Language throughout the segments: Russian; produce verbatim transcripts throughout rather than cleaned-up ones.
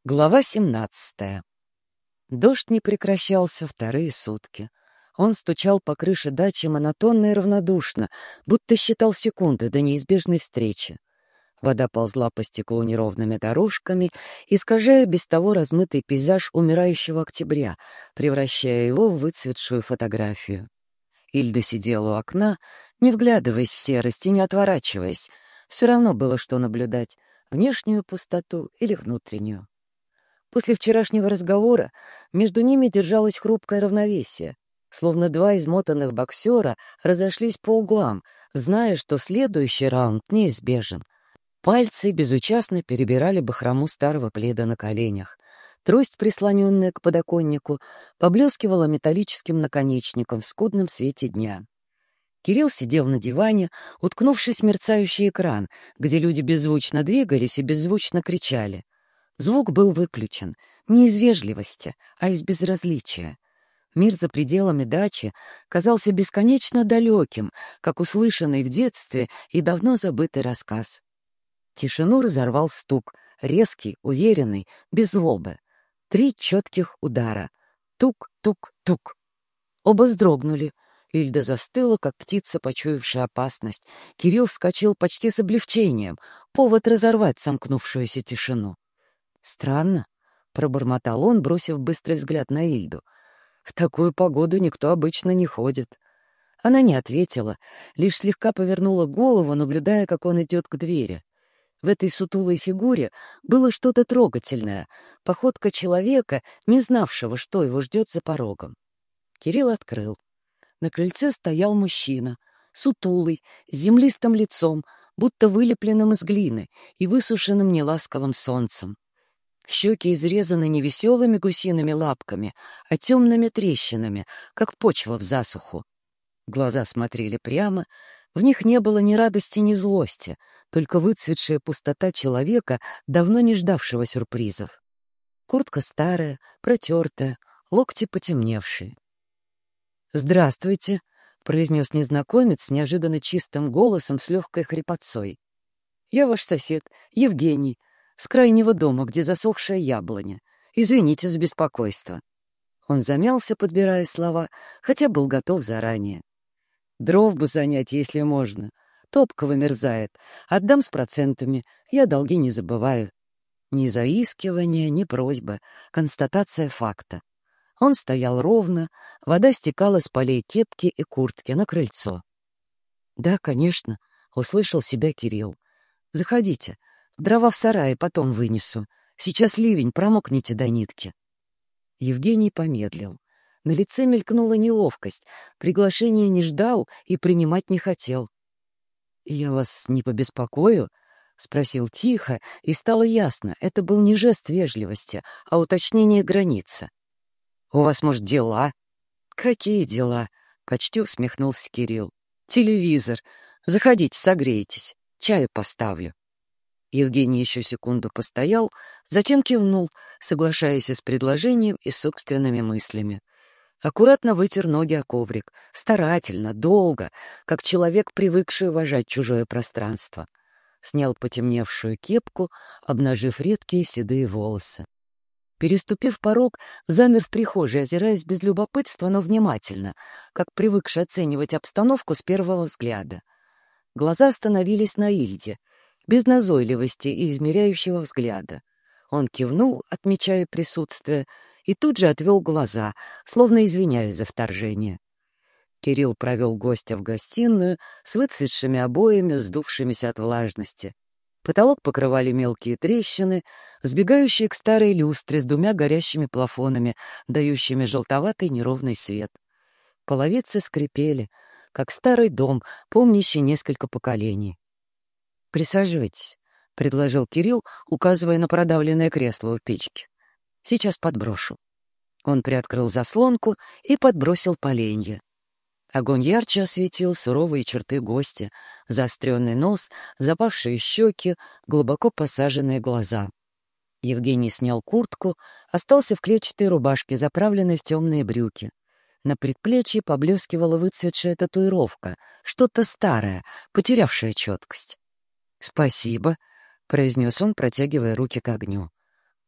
Глава семнадцатая. Дождь не прекращался вторые сутки. Он стучал по крыше дачи монотонно и равнодушно, будто считал секунды до неизбежной встречи. Вода ползла по стеклу неровными дорожками, искажая без того размытый пейзаж умирающего октября, превращая его в выцветшую фотографию. Ильда сидела у окна, не вглядываясь в серость и не отворачиваясь. Все равно было что наблюдать — внешнюю пустоту или внутреннюю. После вчерашнего разговора между ними держалось хрупкое равновесие, словно два измотанных боксера разошлись по углам, зная, что следующий раунд неизбежен. Пальцы безучастно перебирали бахрому старого пледа на коленях. Трость, прислоненная к подоконнику, поблескивала металлическим наконечником в скудном свете дня. Кирилл сидел на диване, уткнувшись в мерцающий экран, где люди беззвучно двигались и беззвучно кричали. Звук был выключен не из вежливости, а из безразличия. Мир за пределами дачи казался бесконечно далеким, как услышанный в детстве и давно забытый рассказ. Тишину разорвал стук, резкий, уверенный, без злобы. Три четких удара. Тук-тук-тук. Оба вздрогнули. Ильда застыла, как птица, почуявшая опасность. Кирилл вскочил почти с облегчением. Повод разорвать сомкнувшуюся тишину. «Странно», — пробормотал он, бросив быстрый взгляд на Ильду. «В такую погоду никто обычно не ходит». Она не ответила, лишь слегка повернула голову, наблюдая, как он идет к двери. В этой сутулой фигуре было что-то трогательное, походка человека, не знавшего, что его ждет за порогом. Кирилл открыл. На крыльце стоял мужчина, сутулый, с землистым лицом, будто вылепленным из глины и высушенным неласковым солнцем. Щеки изрезаны не веселыми гусиными лапками, а темными трещинами, как почва в засуху. Глаза смотрели прямо, в них не было ни радости, ни злости, только выцветшая пустота человека, давно не ждавшего сюрпризов. Куртка старая, протертая, локти потемневшие. «Здравствуйте», — произнес незнакомец с неожиданно чистым голосом с легкой хрипотцой. «Я ваш сосед, Евгений, с крайнего дома, где засохшая яблоня. Извините за беспокойство». Он замялся, подбирая слова, хотя был готов заранее. «Дров бы занять, если можно. Топка вымерзает. Отдам с процентами. Я долги не забываю». Ни заискивания, ни просьбы. Констатация факта. Он стоял ровно, вода стекала с полей кепки и куртки на крыльцо. «Да, конечно», — услышал себя Кирилл. «Заходите. Дрова в сарае потом вынесу. Сейчас ливень, промокните до нитки». Евгений помедлил. На лице мелькнула неловкость. Приглашения не ждал и принимать не хотел. «Я вас не побеспокою?» — спросил тихо, и стало ясно, это был не жест вежливости, а уточнение границы. «У вас, может, дела?» «Какие дела?» — почти усмехнулся Кирилл. «Телевизор. Заходите, согрейтесь. Чаю поставлю». Евгений еще секунду постоял, затем кивнул, соглашаясь с предложением и собственными мыслями. Аккуратно вытер ноги о коврик, старательно, долго, как человек, привыкший уважать чужое пространство. Снял потемневшую кепку, обнажив редкие седые волосы. Переступив порог, замер в прихожей, озираясь без любопытства, но внимательно, как привыкший оценивать обстановку с первого взгляда. Глаза остановились на Ильде, без назойливости и измеряющего взгляда. Он кивнул, отмечая присутствие, и тут же отвел глаза, словно извиняясь за вторжение. Кирилл провел гостя в гостиную с выцветшими обоями, сдувшимися от влажности. Потолок покрывали мелкие трещины, сбегающие к старой люстре с двумя горящими плафонами, дающими желтоватый неровный свет. Половицы скрипели, как старый дом, помнящий несколько поколений. «Присаживайтесь», — предложил Кирилл, указывая на продавленное кресло у печки. «Сейчас подброшу». Он приоткрыл заслонку и подбросил поленья. Огонь ярче осветил суровые черты гостя, заостренный нос, запавшие щеки, глубоко посаженные глаза. Евгений снял куртку, остался в клетчатой рубашке, заправленной в темные брюки. На предплечье поблескивала выцветшая татуировка, что-то старое, потерявшее четкость. «Спасибо», — произнес он, протягивая руки к огню.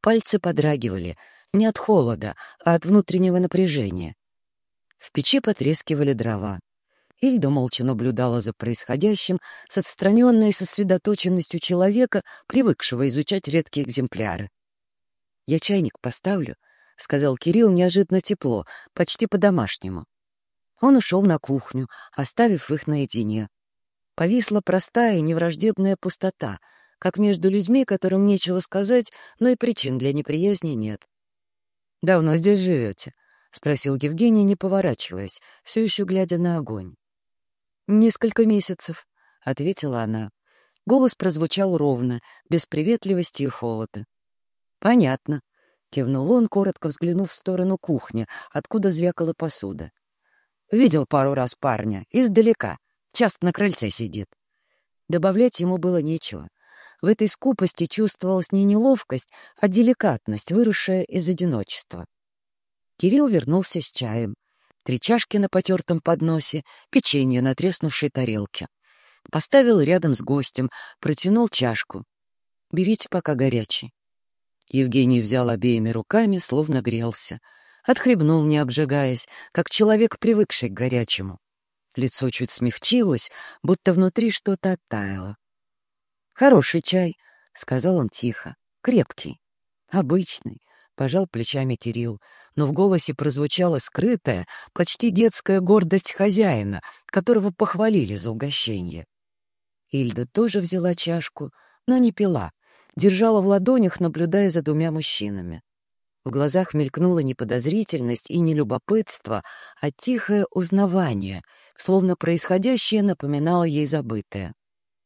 Пальцы подрагивали не от холода, а от внутреннего напряжения. В печи потрескивали дрова. Ильда молча наблюдала за происходящим с отстраненной сосредоточенностью человека, привыкшего изучать редкие экземпляры. «Я чайник поставлю», — сказал Кирилл неожиданно тепло, почти по-домашнему. Он ушел на кухню, оставив их наедине. Повисла простая и невраждебная пустота, как между людьми, которым нечего сказать, но и причин для неприязни нет. «Давно здесь живете?» — спросил Евгений, не поворачиваясь, все еще глядя на огонь. «Несколько месяцев», — ответила она. Голос прозвучал ровно, без приветливости и холода. «Понятно», — кивнул он, коротко взглянув в сторону кухни, откуда звякала посуда. «Видел пару раз парня, издалека, часто на крыльце сидит». Добавлять ему было нечего. В этой скупости чувствовалась не неловкость, а деликатность, выросшая из одиночества. Кирилл вернулся с чаем. Три чашки на потертом подносе, печенье на треснувшей тарелке. Поставил рядом с гостем, протянул чашку. «Берите, пока горячий». Евгений взял обеими руками, словно грелся. Отхлебнул, не обжигаясь, как человек, привыкший к горячему. Лицо чуть смягчилось, будто внутри что-то оттаяло. «Хороший чай», — сказал он тихо, — «крепкий, обычный». Пожал плечами Кирилл, но в голосе прозвучала скрытая, почти детская гордость хозяина, которого похвалили за угощение. Ильда тоже взяла чашку, но не пила, держала в ладонях, наблюдая за двумя мужчинами. В глазах мелькнула не подозрительность и не любопытство, а тихое узнавание, словно происходящее напоминало ей забытое.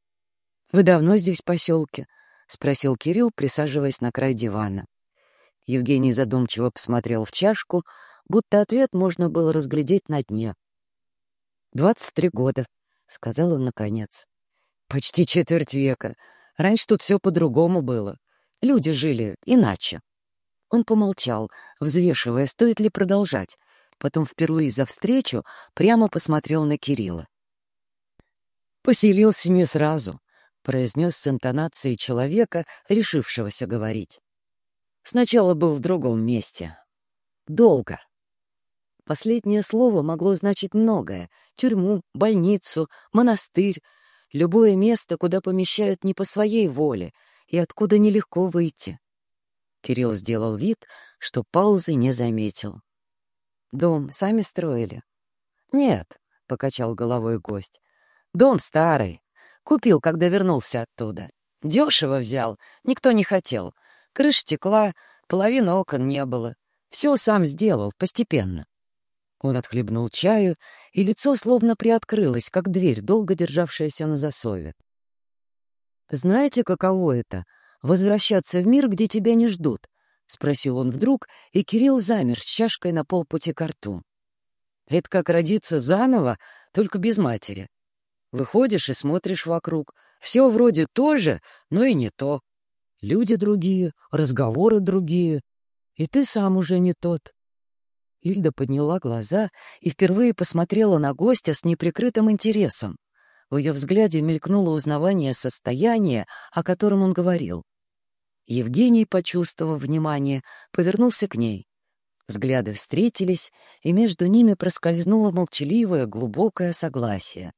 «Вы давно здесь в поселке?» — спросил Кирилл, присаживаясь на край дивана. Евгений задумчиво посмотрел в чашку, будто ответ можно было разглядеть на дне. «Двадцать три года», — сказал он наконец. «Почти четверть века. Раньше тут все по-другому было. Люди жили иначе». Он помолчал, взвешивая, стоит ли продолжать. Потом впервые за встречу прямо посмотрел на Кирилла. «Поселился не сразу», — произнес с интонацией человека, решившегося говорить. Сначала был в другом месте. Долго. Последнее слово могло значить многое. Тюрьму, больницу, монастырь. Любое место, куда помещают не по своей воле и откуда нелегко выйти. Кирилл сделал вид, что паузы не заметил. «Дом сами строили?» «Нет», — покачал головой гость. «Дом старый. Купил, когда вернулся оттуда. Дешево взял, никто не хотел. Крыша текла, половины окон не было. Все сам сделал, постепенно». Он отхлебнул чаю, и лицо словно приоткрылось, как дверь, долго державшаяся на засове. «Знаете, каково это — возвращаться в мир, где тебя не ждут?» — спросил он вдруг, и Кирилл замер с чашкой на полпути ко рту. «Это как родиться заново, только без матери. Выходишь и смотришь вокруг. Все вроде то же, но и не то. Люди другие, разговоры другие, и ты сам уже не тот». Ильда подняла глаза и впервые посмотрела на гостя с неприкрытым интересом. В ее взгляде мелькнуло узнавание состояния, о котором он говорил. Евгений, почувствовав внимание, повернулся к ней. Взгляды встретились, и между ними проскользнуло молчаливое, глубокое согласие.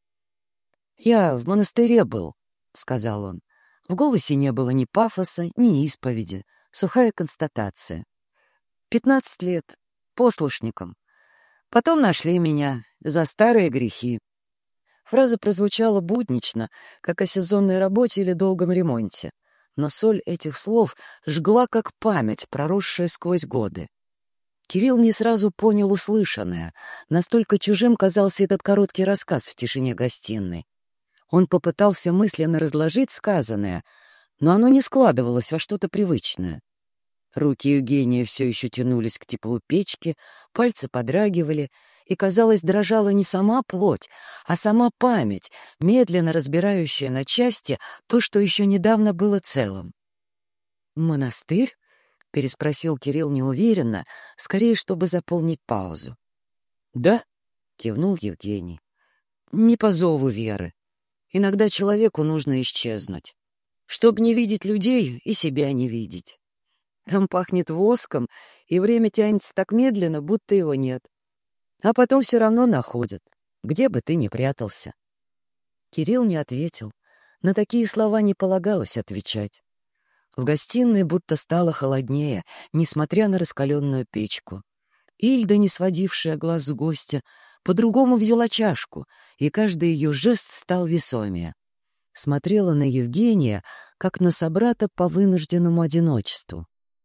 «Я в монастыре был», — сказал он. В голосе не было ни пафоса, ни исповеди, сухая констатация. «Пятнадцать лет, послушником. Потом нашли меня за старые грехи». Фраза прозвучала буднично, как о сезонной работе или долгом ремонте, но соль этих слов жгла, как память, проросшая сквозь годы. Кирилл не сразу понял услышанное, настолько чужим казался этот короткий рассказ в тишине гостиной. Он попытался мысленно разложить сказанное, но оно не складывалось во что-то привычное. Руки Евгения все еще тянулись к теплу печки, пальцы подрагивали, и, казалось, дрожала не сама плоть, а сама память, медленно разбирающая на части то, что еще недавно было целым. «Монастырь?» — переспросил Кирилл неуверенно, скорее, чтобы заполнить паузу. «Да», — кивнул Евгений, — «не по зову веры. Иногда человеку нужно исчезнуть, чтобы не видеть людей и себя не видеть. Там пахнет воском, и время тянется так медленно, будто его нет. А потом все равно находят, где бы ты ни прятался. Кирилл не ответил. На такие слова не полагалось отвечать. В гостиной будто стало холоднее, несмотря на раскаленную печку. Ильда, не сводившая глаз с гостя, по-другому взяла чашку, и каждый ее жест стал весомее. Смотрела на Евгения, как на собрата по вынужденному одиночеству.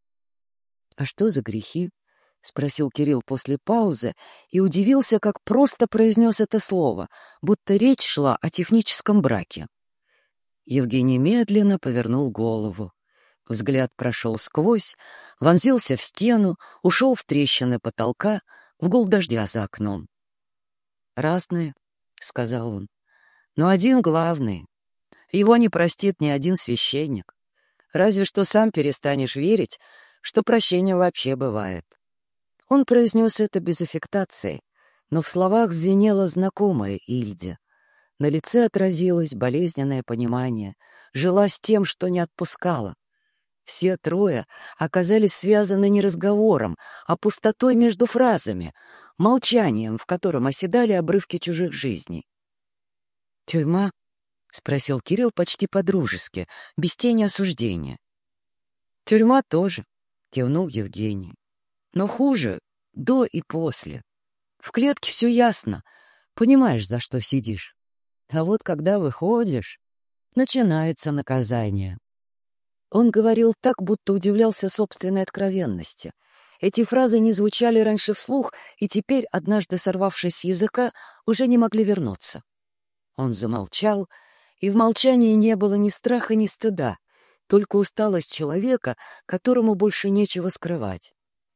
— А что за грехи? — спросил Кирилл после паузы и удивился, как просто произнес это слово, будто речь шла о техническом браке. Евгений медленно повернул голову. Взгляд прошел сквозь, вонзился в стену, ушел в трещины потолка, в гул дождя за окном. «Разные», — сказал он, — «но один главный. Его не простит ни один священник. Разве что сам перестанешь верить, что прощение вообще бывает». Он произнес это без аффектации, но в словах звенело знакомое Ильде. На лице отразилось болезненное понимание, жила с тем, что не отпускала. Все трое оказались связаны не разговором, а пустотой между фразами, молчанием, в котором оседали обрывки чужих жизней. «Тюрьма?» — спросил Кирилл почти по-дружески, без тени осуждения. «Тюрьма тоже», — кивнул Евгений. «Но хуже до и после. В клетке все ясно, понимаешь, за что сидишь. А вот когда выходишь, начинается наказание». Он говорил так, будто удивлялся собственной откровенности. Эти фразы не звучали раньше вслух, и теперь, однажды сорвавшись с языка, уже не могли вернуться. Он замолчал, и в молчании не было ни страха, ни стыда, только усталость человека, которому больше нечего скрывать.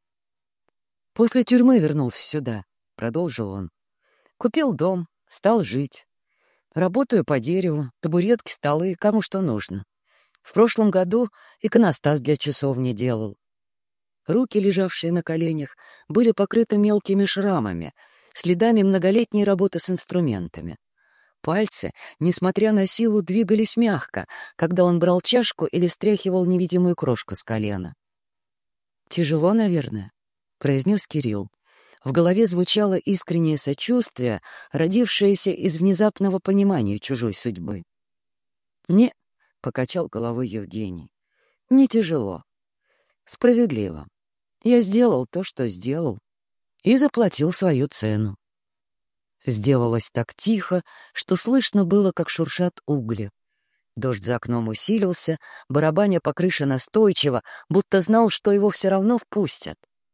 «После тюрьмы вернулся сюда», — продолжил он. «Купил дом, стал жить. Работаю по дереву, табуретки, столы, кому что нужно. В прошлом году иконостас для часовни делал. Руки, лежавшие на коленях, были покрыты мелкими шрамами, следами многолетней работы с инструментами. Пальцы, несмотря на силу, двигались мягко, когда он брал чашку или стряхивал невидимую крошку с колена. «Тяжело, наверное», — произнес Кирилл. В голове звучало искреннее сочувствие, родившееся из внезапного понимания чужой судьбы. «Не», — покачал головой Евгений, — «не тяжело. Справедливо. Я сделал то, что сделал, и заплатил свою цену». Сделалось так тихо, что слышно было, как шуршат угли. Дождь за окном усилился, барабаня по крыше настойчиво, будто знал, что его все равно впустят.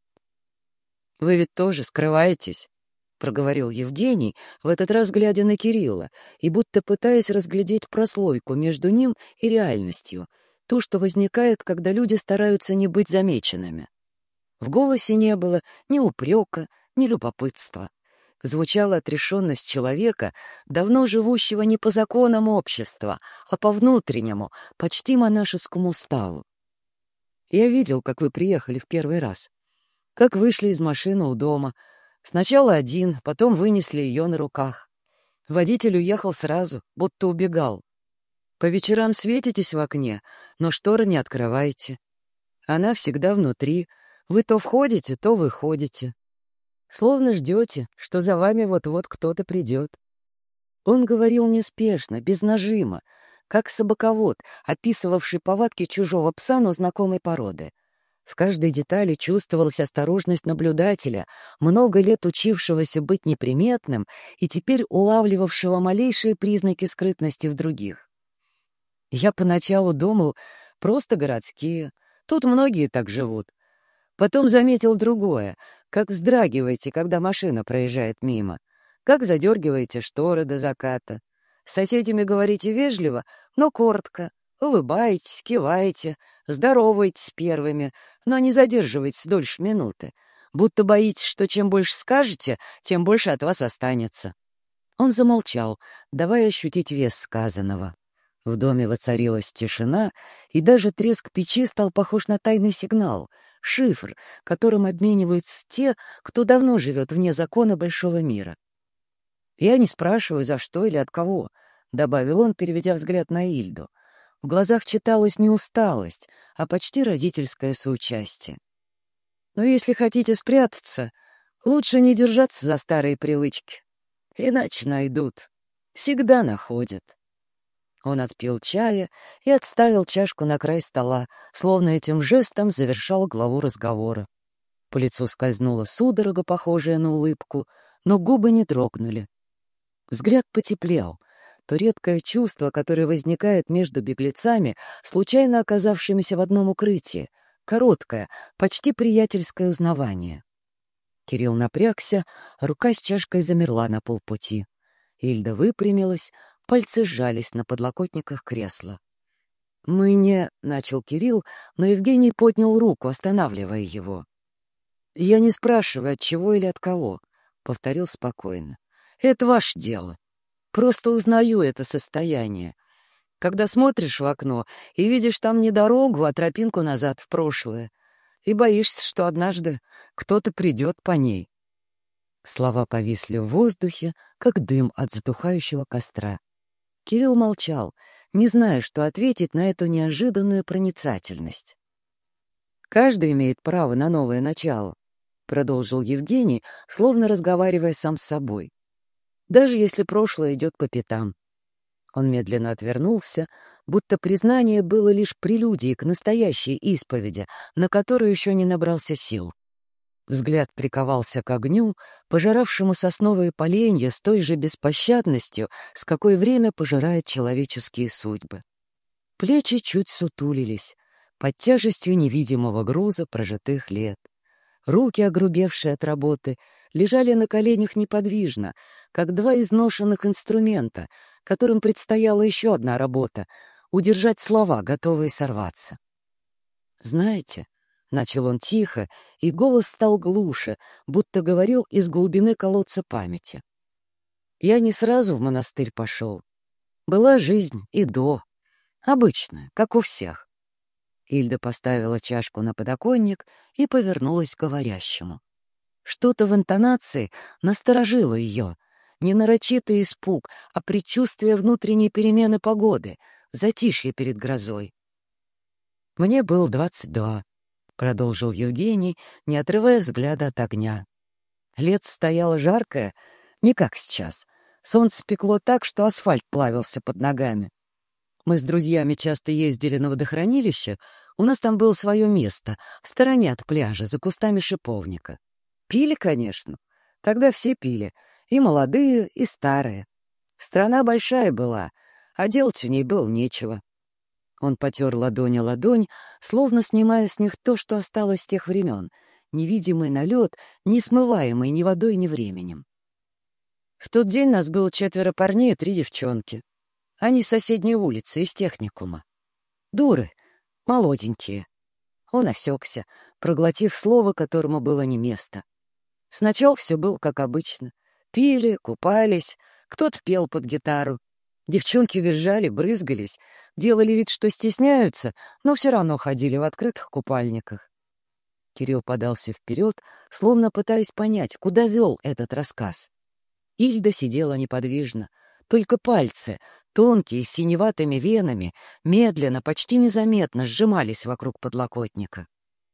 «Вы ведь тоже скрываетесь?» — проговорил Евгений, в этот раз глядя на Кирилла, и будто пытаясь разглядеть прослойку между ним и реальностью, ту, что возникает, когда люди стараются не быть замеченными. В голосе не было ни упрека, ни любопытства. Звучала отрешенность человека, давно живущего не по законам общества, а по внутреннему, почти монашескому уставу. «Я видел, как вы приехали в первый раз, как вышли из машины у дома. Сначала один, потом вынесли ее на руках. Водитель уехал сразу, будто убегал. По вечерам светитесь в окне, но шторы не открываете. Она всегда внутри. Вы то входите, то выходите. Словно ждете, что за вами вот-вот кто-то придет». Он говорил неспешно, без нажима, как собаковод, описывавший повадки чужого пса, но знакомой породы. В каждой детали чувствовалась осторожность наблюдателя, много лет учившегося быть неприметным и теперь улавливавшего малейшие признаки скрытности в других. Я поначалу думал, просто городские, тут многие так живут. Потом заметил другое, как вздрагиваете, когда машина проезжает мимо, как задергиваете шторы до заката. С соседями говорите вежливо, но коротко, улыбаетесь, киваете, здороваетесь первыми, но не задерживайтесь дольше минуты, будто боитесь, что чем больше скажете, тем больше от вас останется. Он замолчал, давая ощутить вес сказанного. В доме воцарилась тишина, и даже треск печи стал похож на тайный сигнал, шифр, которым обмениваются те, кто давно живет вне закона большого мира. «Я не спрашиваю, за что или от кого», — добавил он, переведя взгляд на Ильду. В глазах читалась не усталость, а почти родительское соучастие. Но если хотите спрятаться, лучше не держаться за старые привычки. Иначе найдут. Всегда находят. Он отпил чая и отставил чашку на край стола, словно этим жестом завершал главу разговора. По лицу скользнула судорога, похожая на улыбку, но губы не дрогнули. Взгляд потеплел. То редкое чувство, которое возникает между беглецами, случайно оказавшимися в одном укрытии. Короткое, почти приятельское узнавание. Кирилл напрягся, рука с чашкой замерла на полпути. Ильда выпрямилась, пальцы сжались на подлокотниках кресла. «Мы не...» — начал Кирилл, но Евгений поднял руку, останавливая его. «Я не спрашиваю, от чего или от кого», — повторил спокойно. «Это ваше дело. Просто узнаю это состояние. Когда смотришь в окно и видишь там не дорогу, а тропинку назад в прошлое, и боишься, что однажды кто-то придет по ней». Слова повисли в воздухе, как дым от затухающего костра. Кирилл молчал, не зная, что ответить на эту неожиданную проницательность. «Каждый имеет право на новое начало», — продолжил Евгений, словно разговаривая сам с собой. «Даже если прошлое идет по пятам». Он медленно отвернулся, будто признание было лишь прелюдией к настоящей исповеди, на которую еще не набрался сил. Взгляд приковался к огню, пожиравшему сосновые поленья с той же беспощадностью, с какой время пожирает человеческие судьбы. Плечи чуть сутулились под тяжестью невидимого груза прожитых лет. Руки, огрубевшие от работы, лежали на коленях неподвижно, как два изношенных инструмента, которым предстояла еще одна работа — удержать слова, готовые сорваться. «Знаете», — начал он тихо, и голос стал глуше, будто говорил из глубины колодца памяти. «Я не сразу в монастырь пошел. Была жизнь и до. Обычная, как у всех». Ильда поставила чашку на подоконник и повернулась к говорящему. Что-то в интонации насторожило ее. Не нарочитый испуг, а предчувствие внутренней перемены погоды, затишье перед грозой. «Мне было двадцать два», — продолжил Евгений, не отрывая взгляда от огня. «Лето стояло жаркое, не как сейчас. Солнце пекло так, что асфальт плавился под ногами. Мы с друзьями часто ездили на водохранилище, у нас там было свое место, в стороне от пляжа, за кустами шиповника. Пили, конечно. Тогда все пили, и молодые, и старые. Страна большая была, а делать в ней было нечего». Он потер ладонь о ладонь, словно снимая с них то, что осталось с тех времен, невидимый налет, не смываемый ни водой, ни временем. В тот день нас было четверо парней и три девчонки. Они с соседней улицы, из техникума. Дуры, молоденькие. Он осекся, проглотив слово, которому было не место. Сначала все было как обычно. Пили, купались, кто-то пел под гитару. Девчонки визжали, брызгались, делали вид, что стесняются, но все равно ходили в открытых купальниках. Кирилл подался вперед, словно пытаясь понять, куда вел этот рассказ. Ильда сидела неподвижно, только пальцы, тонкие, с синеватыми венами, медленно, почти незаметно сжимались вокруг подлокотника.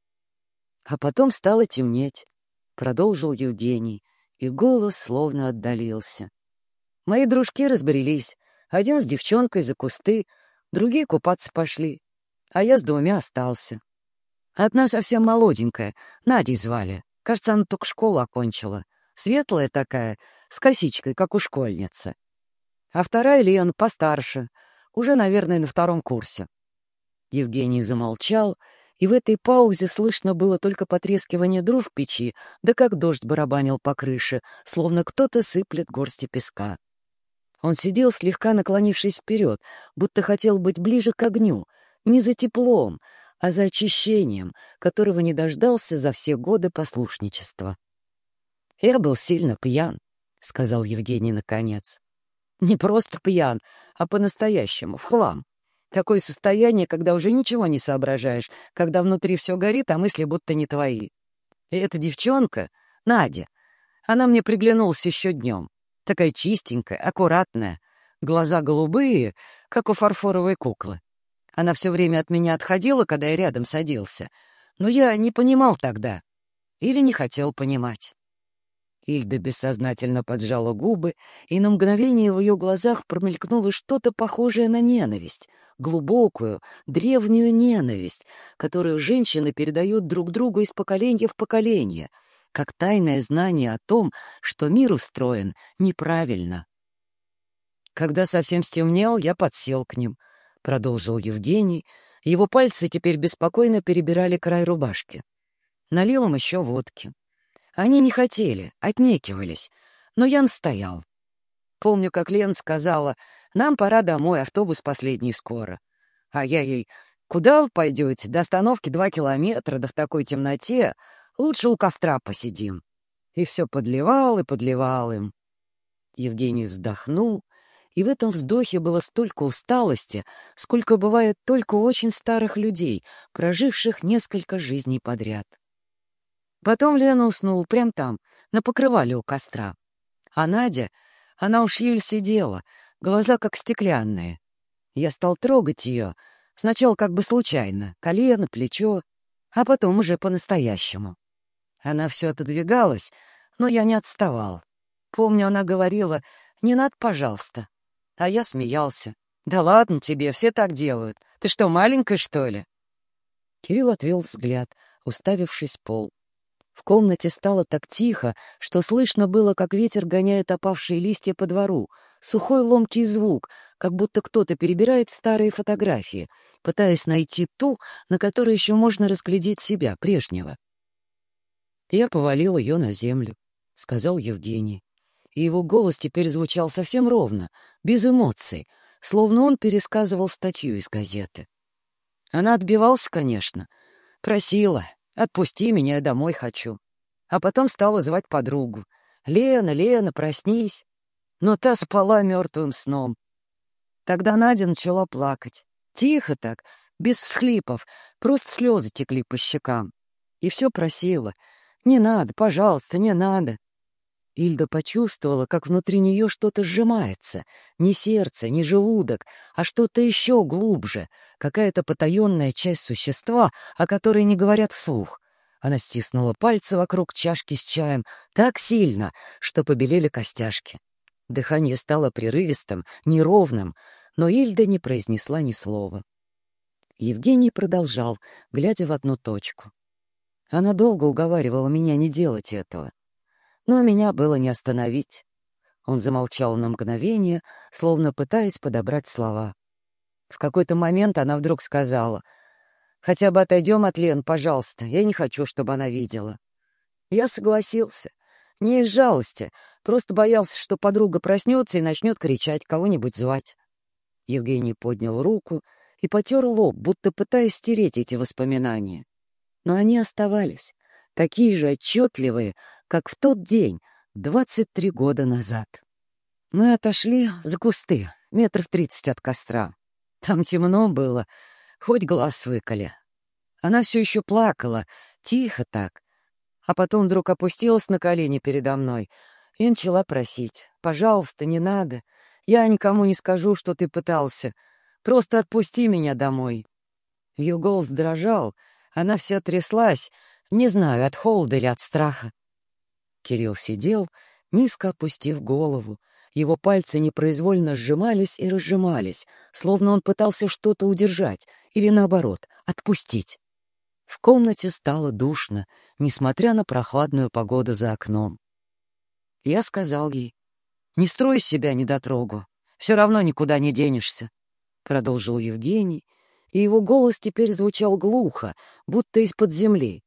А потом стало темнеть, продолжил Евгений, и голос словно отдалился. Мои дружки разбрелись, один с девчонкой за кусты, другие купаться пошли, а я с двумя остался. Одна совсем молоденькая, Надей звали, кажется, она только школу окончила, светлая такая, с косичкой, как у школьницы. А вторая Лена постарше, уже, наверное, на втором курсе. Евгений замолчал, и в этой паузе слышно было только потрескивание дров в печи, да как дождь барабанил по крыше, словно кто-то сыплет горсти песка. Он сидел, слегка наклонившись вперед, будто хотел быть ближе к огню, не за теплом, а за очищением, которого не дождался за все годы послушничества. «Я был сильно пьян», — сказал Евгений наконец. «Не просто пьян, а по-настоящему, в хлам. Такое состояние, когда уже ничего не соображаешь, когда внутри все горит, а мысли будто не твои. И эта девчонка, Надя, она мне приглянулась еще днем. Такая чистенькая, аккуратная, глаза голубые, как у фарфоровой куклы. Она все время от меня отходила, когда я рядом садился. Но я не понимал тогда. Или не хотел понимать. Ильда бессознательно поджала губы, и на мгновение в ее глазах промелькнуло что-то похожее на ненависть, глубокую, древнюю ненависть, которую женщины передают друг другу из поколения в поколение, как тайное знание о том, что мир устроен неправильно. Когда совсем стемнел, я подсел к ним, — продолжил Евгений. Его пальцы теперь беспокойно перебирали край рубашки. Налил им еще водки. Они не хотели, отнекивались, но я настоял. Помню, как Лена сказала: «Нам пора домой, автобус последний скоро». А я ей: «Куда вы пойдете? До остановки два километра, да в такой темноте. Лучше у костра посидим». И все подливал и подливал им. Евгений вздохнул, и в этом вздохе было столько усталости, сколько бывает только у очень старых людей, проживших несколько жизней подряд. Потом Лена уснула прямо там, на покрывале у костра. А Надя, она уж еле сидела, глаза как стеклянные. Я стал трогать ее, сначала как бы случайно, колено, плечо, а потом уже по-настоящему. Она все отодвигалась, но я не отставал. Помню, она говорила: «Не надо, пожалуйста». А я смеялся. «Да ладно тебе, все так делают. Ты что, маленькая, что ли?» Кирилл отвел взгляд, уставившись в пол. В комнате стало так тихо, что слышно было, как ветер гоняет опавшие листья по двору, сухой ломкий звук, как будто кто-то перебирает старые фотографии, пытаясь найти ту, на которой еще можно разглядеть себя, прежнего. «Я повалил ее на землю», — сказал Евгений. И его голос теперь звучал совсем ровно, без эмоций, словно он пересказывал статью из газеты. Она отбивалась, конечно, просила: «Отпусти меня, я домой хочу». А потом стала звать подругу: «Лена, Лена, проснись». Но та спала мертвым сном. Тогда Надя начала плакать. Тихо так, без всхлипов, просто слезы текли по щекам. И все просила: «Не надо, пожалуйста, не надо». Ильда почувствовала, как внутри нее что-то сжимается. Не сердце, не желудок, а что-то еще глубже, какая-то потаенная часть существа, о которой не говорят вслух. Она стиснула пальцы вокруг чашки с чаем так сильно, что побелели костяшки. Дыхание стало прерывистым, неровным, но Ильда не произнесла ни слова. Евгений продолжал, глядя в одну точку. Она долго уговаривала меня не делать этого. Но меня было не остановить. Он замолчал на мгновение, словно пытаясь подобрать слова. В какой-то момент она вдруг сказала: «Хотя бы отойдем от Лены, пожалуйста, я не хочу, чтобы она видела». Я согласился. Не из жалости, просто боялся, что подруга проснется и начнет кричать, кого-нибудь звать. Евгений поднял руку и потер лоб, будто пытаясь стереть эти воспоминания. Но они оставались, такие же отчетливые, как в тот день, двадцать три года назад. Мы отошли за кусты, метров тридцать от костра. Там темно было, хоть глаз выколи. Она все еще плакала, тихо так, а потом вдруг опустилась на колени передо мной и начала просить: «Пожалуйста, не надо. Я никому не скажу, что ты пытался. Просто отпусти меня домой». Ее голос дрожал, она вся тряслась, не знаю, от холода или от страха. Кирилл сидел, низко опустив голову. Его пальцы непроизвольно сжимались и разжимались, словно он пытался что-то удержать или, наоборот, отпустить. В комнате стало душно, несмотря на прохладную погоду за окном. Я сказал ей: «Не строй из себя недотрогу, все равно никуда не денешься», — продолжил Евгений, и его голос теперь звучал глухо, будто из-под земли.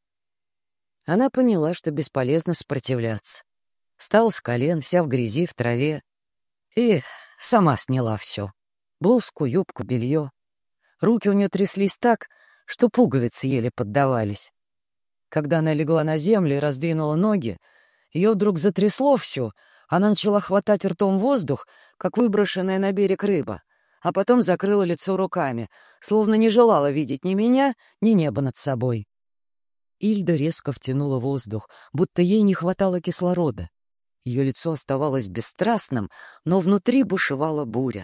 Она поняла, что бесполезно сопротивляться. Встала с колен, вся в грязи, в траве, и сама сняла все. Блузку, юбку, белье. Руки у нее тряслись так, что пуговицы еле поддавались. Когда она легла на землю и раздвинула ноги, ее вдруг затрясло все, она начала хватать ртом воздух, как выброшенная на берег рыба, а потом закрыла лицо руками, словно не желала видеть ни меня, ни небо над собой. Ильда резко втянула воздух, будто ей не хватало кислорода. Ее лицо оставалось бесстрастным, но внутри бушевала буря.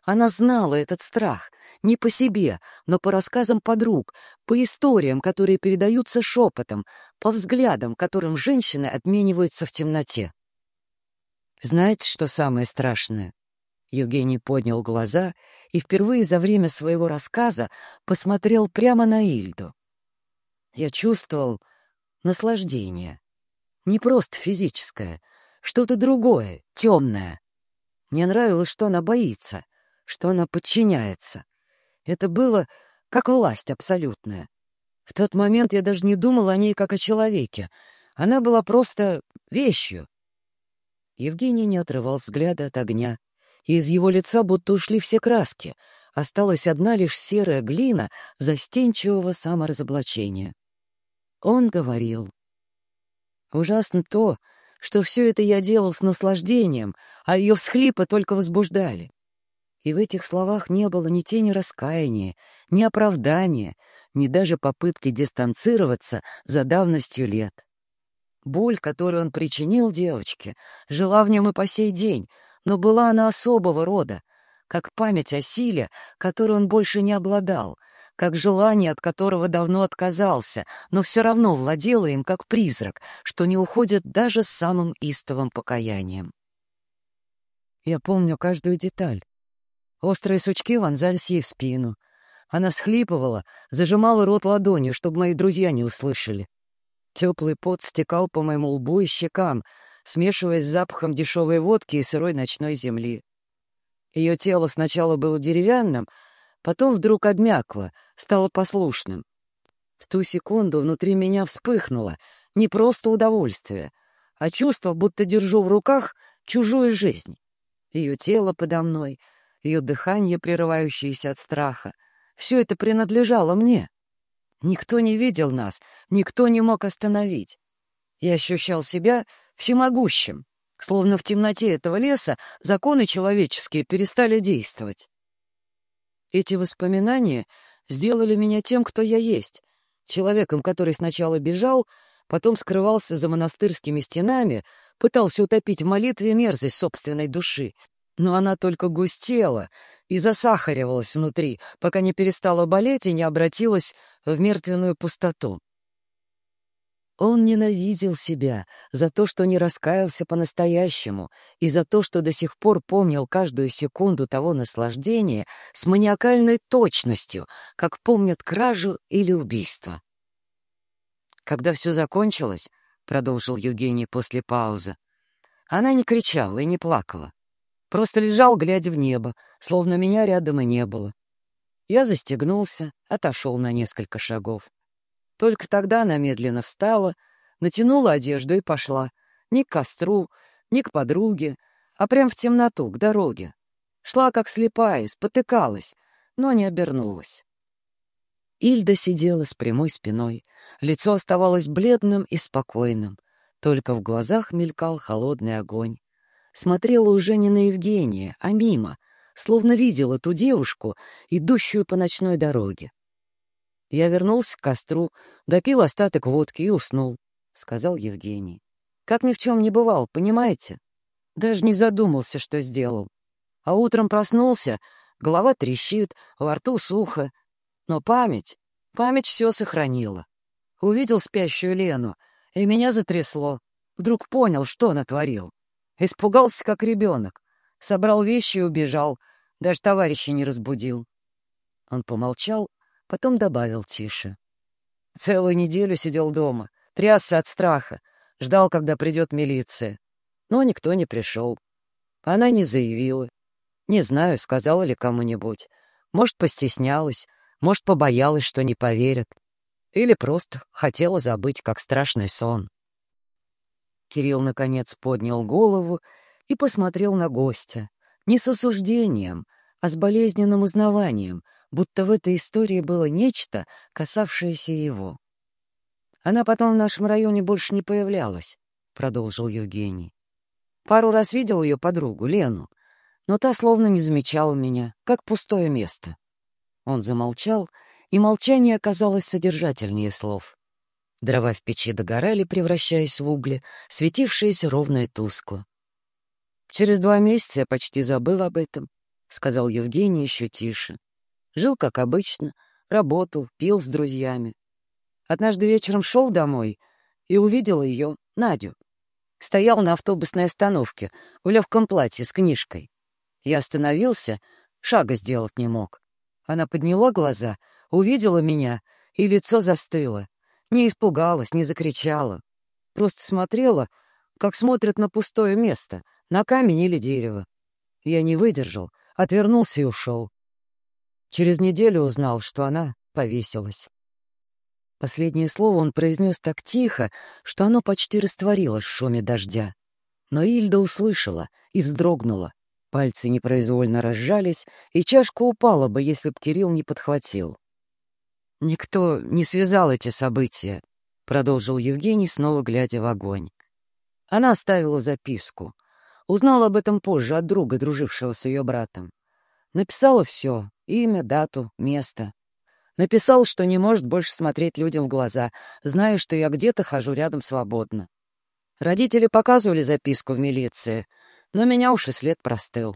Она знала этот страх не по себе, но по рассказам подруг, по историям, которые передаются шепотом, по взглядам, которым женщины обмениваются в темноте. Знаете, что самое страшное? Евгений поднял глаза и впервые за время своего рассказа посмотрел прямо на Ильду. Я чувствовал наслаждение. Не просто физическое, что-то другое, темное. Мне нравилось, что она боится, что она подчиняется. Это было как власть абсолютная. В тот момент я даже не думал о ней как о человеке. Она была просто вещью. Евгений не отрывал взгляда от огня, и из его лица будто ушли все краски. Осталась одна лишь серая глина застенчивого саморазоблачения. Он говорил: «Ужасно то, что все это я делал с наслаждением, а ее всхлипы только возбуждали». И в этих словах не было ни тени раскаяния, ни оправдания, ни даже попытки дистанцироваться за давностью лет. Боль, которую он причинил девочке, жила в нем и по сей день, но была она особого рода, как память о силе, которой он больше не обладал, как желание, от которого давно отказался, но все равно владело им как призрак, что не уходит даже с самым истовым покаянием. Я помню каждую деталь. Острые сучки вонзались ей в спину. Она всхлипывала, зажимала рот ладонью, чтобы мои друзья не услышали. Теплый пот стекал по моему лбу и щекам, смешиваясь с запахом дешевой водки и сырой ночной земли. Ее тело сначала было деревянным, потом вдруг обмякло, стало послушным. В ту секунду внутри меня вспыхнуло не просто удовольствие, а чувство, будто держу в руках чужую жизнь. Ее тело подо мной, ее дыхание, прерывающееся от страха — все это принадлежало мне. Никто не видел нас, никто не мог остановить. Я ощущал себя всемогущим, словно в темноте этого леса законы человеческие перестали действовать. Эти воспоминания сделали меня тем, кто я есть, человеком, который сначала бежал, потом скрывался за монастырскими стенами, пытался утопить в молитве мерзость собственной души, но она только густела и засахаривалась внутри, пока не перестала болеть и не обратилась в мертвенную пустоту. Он ненавидел себя за то, что не раскаялся по-настоящему, и за то, что до сих пор помнил каждую секунду того наслаждения с маниакальной точностью, как помнят кражу или убийство. «Когда все закончилось, — продолжил Евгений после паузы, — она не кричала и не плакала. Просто лежал, глядя в небо, словно меня рядом и не было. Я застегнулся, отошел на несколько шагов. Только тогда она медленно встала, натянула одежду и пошла. Ни к костру, ни к подруге, а прям в темноту, к дороге. Шла как слепая, спотыкалась, но не обернулась. Ильда сидела с прямой спиной, лицо оставалось бледным и спокойным, только в глазах мелькал холодный огонь. Смотрела уже не на Евгения, а мимо, словно видела ту девушку, идущую по ночной дороге. «Я вернулся к костру, допил остаток водки и уснул», — сказал Евгений. «Как ни в чем не бывало, понимаете? Даже не задумался, что сделал. А утром проснулся, голова трещит, во рту сухо. Но память, память все сохранила. Увидел спящую Лену, и меня затрясло. Вдруг понял, что натворил. Испугался, как ребенок. Собрал вещи и убежал. Даже товарища не разбудил». Он помолчал, потом добавил тише. «Целую неделю сидел дома, трясся от страха, ждал, когда придет милиция. Но никто не пришел. Она не заявила. Не знаю, сказала ли кому-нибудь. Может, постеснялась, может, побоялась, что не поверят. Или просто хотела забыть, как страшный сон». Кирилл, наконец, поднял голову и посмотрел на гостя. Не с осуждением, а с болезненным узнаванием, будто в этой истории было нечто, касавшееся его. «Она потом в нашем районе больше не появлялась», — продолжил Евгений. «Пару раз видел ее подругу, Лену, но та словно не замечала меня, как пустое место». Он замолчал, и молчание оказалось содержательнее слов. Дрова в печи догорали, превращаясь в угли, светившиеся ровно и тускло. Через два месяца я почти забыл об этом. — сказал Евгений еще тише. Жил, как обычно, работал, пил с друзьями. Однажды вечером шел домой и увидел ее, Надю. Стоял на автобусной остановке в легком платье с книжкой. Я остановился, шага сделать не мог. Она подняла глаза, увидела меня, и лицо застыло. Не испугалась, не закричала. Просто смотрела, как смотрят на пустое место, на камень или дерево. Я не выдержал, отвернулся и ушел. Через неделю узнал, что она повесилась. Последнее слово он произнес так тихо, что оно почти растворилось в шуме дождя. Но Ильда услышала и вздрогнула. Пальцы непроизвольно разжались, и чашка упала бы, если б Кирилл не подхватил. «Никто не связал эти события», — продолжил Евгений, снова глядя в огонь. Она оставила записку. Узнала об этом позже от друга, дружившего с ее братом. Написала все — имя, дату, место. Написал, что не может больше смотреть людям в глаза, зная, что я где-то хожу рядом свободно. Родители показывали записку в милиции, но меня уж и след простыл.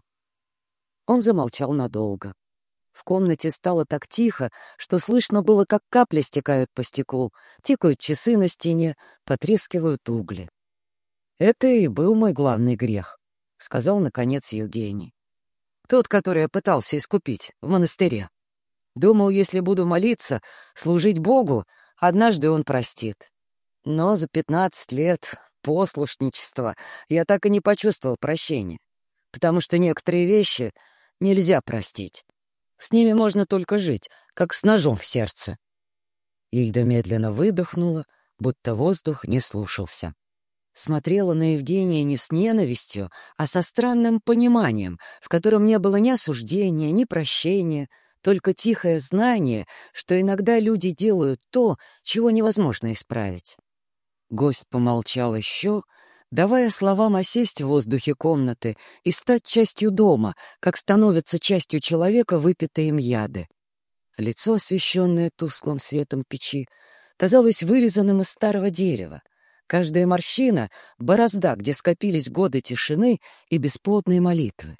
Он замолчал надолго. В комнате стало так тихо, что слышно было, как капли стекают по стеклу, тикают часы на стене, потрескивают угли. «Это и был мой главный грех», — сказал, наконец, Евгений. «Тот, который я пытался искупить в монастыре. Думал, если буду молиться, служить Богу, однажды Он простит. Но за пятнадцать лет послушничества я так и не почувствовал прощения, потому что некоторые вещи нельзя простить. С ними можно только жить, как с ножом в сердце». Ильда медленно выдохнула, будто воздух не слушался. Смотрела на Евгения не с ненавистью, а со странным пониманием, в котором не было ни осуждения, ни прощения, только тихое знание, что иногда люди делают то, чего невозможно исправить. Гость помолчал еще, давая словам осесть в воздухе комнаты и стать частью дома, как становятся частью человека выпитые им яды. Лицо, освещенное тусклым светом печи, казалось вырезанным из старого дерева. Каждая морщина — борозда, где скопились годы тишины и бесплодной молитвы.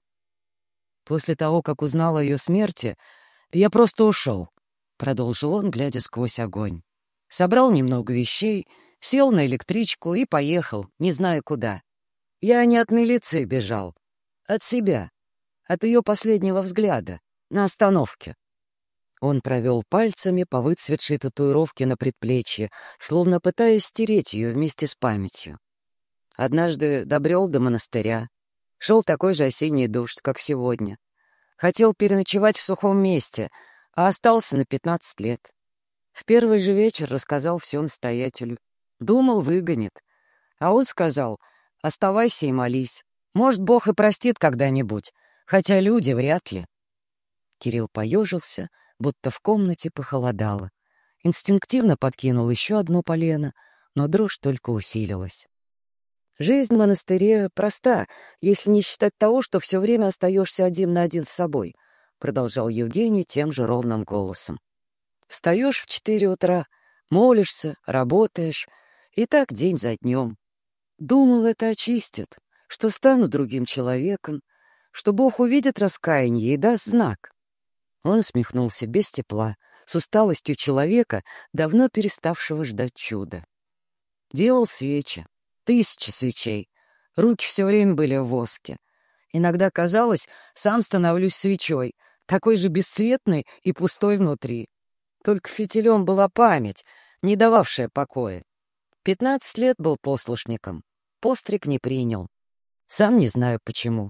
После того, как узнал о ее смерти, я просто ушел, — продолжил он, глядя сквозь огонь. Собрал немного вещей, сел на электричку и поехал, не зная куда. Я не от милиции бежал, от себя, от ее последнего взгляда, на остановке. Он провел пальцами по выцветшей татуировке на предплечье, словно пытаясь стереть ее вместе с памятью. Однажды добрел до монастыря. Шел такой же осенний дождь, как сегодня. Хотел переночевать в сухом месте, а остался на пятнадцать лет. В первый же вечер рассказал все настоятелю. Думал, выгонит. А он сказал: «Оставайся и молись. Может, Бог и простит когда-нибудь, хотя люди вряд ли». Кирилл поежился, будто в комнате похолодало. Инстинктивно подкинул еще одно полено, но дрожь только усилилась. Жизнь в монастыре проста, если не считать того, что все время остаешься один на один с собой, продолжал Евгений тем же ровным голосом. Встаешь в четыре утра, молишься, работаешь, и так день за днем. Думал, это очистит, что стану другим человеком, что Бог увидит раскаяние и даст знак. Он усмехнулся без тепла, с усталостью человека, давно переставшего ждать чуда. Делал свечи, тысячи свечей. Руки все время были в воске. Иногда казалось, сам становлюсь свечой, такой же бесцветной и пустой внутри. Только фитилем была память, не дававшая покоя. Пятнадцать лет был послушником. Постриг не принял. Сам не знаю почему.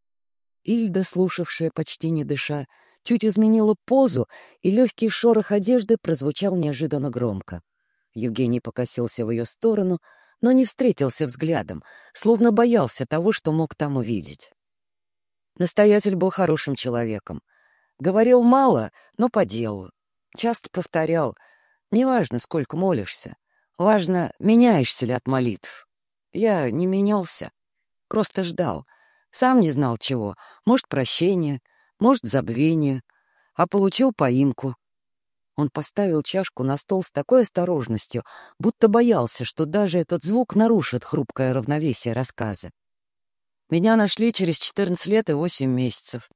Ильда, слушавшая почти не дыша, чуть изменила позу, и легкий шорох одежды прозвучал неожиданно громко. Евгений покосился в ее сторону, но не встретился взглядом, словно боялся того, что мог там увидеть. Настоятель был хорошим человеком. Говорил мало, но по делу. Часто повторял: неважно, сколько молишься, важно, меняешься ли от молитв. Я не менялся, просто ждал. Сам не знал чего, может, прощения, может, забвение, а получил поимку. Он поставил чашку на стол с такой осторожностью, будто боялся, что даже этот звук нарушит хрупкое равновесие рассказа. Меня нашли через четырнадцать лет и восемь месяцев.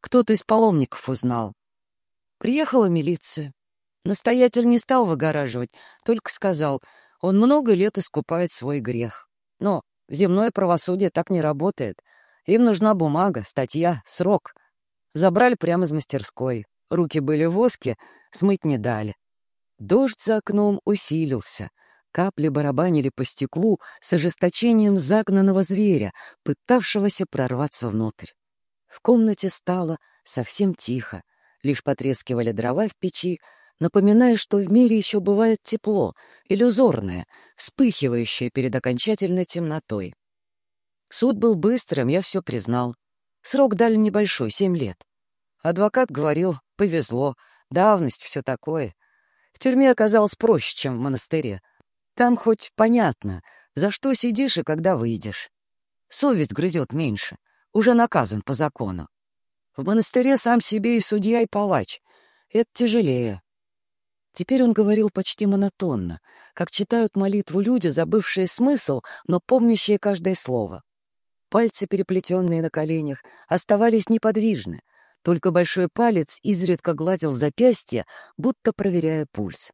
Кто-то из паломников узнал. Приехала милиция. Настоятель не стал выгораживать, только сказал, он много лет искупает свой грех. Но земное правосудие так не работает. Им нужна бумага, статья, срок. Забрали прямо из мастерской. Руки были в воске, смыть не дали. Дождь за окном усилился. Капли барабанили по стеклу с ожесточением загнанного зверя, пытавшегося прорваться внутрь. В комнате стало совсем тихо. Лишь потрескивали дрова в печи, напоминая, что в мире еще бывает тепло, иллюзорное, вспыхивающее перед окончательной темнотой. Суд был быстрым, я все признал. Срок дали небольшой, семь лет. Адвокат говорил, повезло, давность, все такое. В тюрьме оказалось проще, чем в монастыре. Там хоть понятно, за что сидишь и когда выйдешь. Совесть грызет меньше, уже наказан по закону. В монастыре сам себе и судья, и палач. Это тяжелее. Теперь он говорил почти монотонно, как читают молитву люди, забывшие смысл, но помнящие каждое слово. Пальцы, переплетенные на коленях, оставались неподвижны, только большой палец изредка гладил запястье, будто проверяя пульс.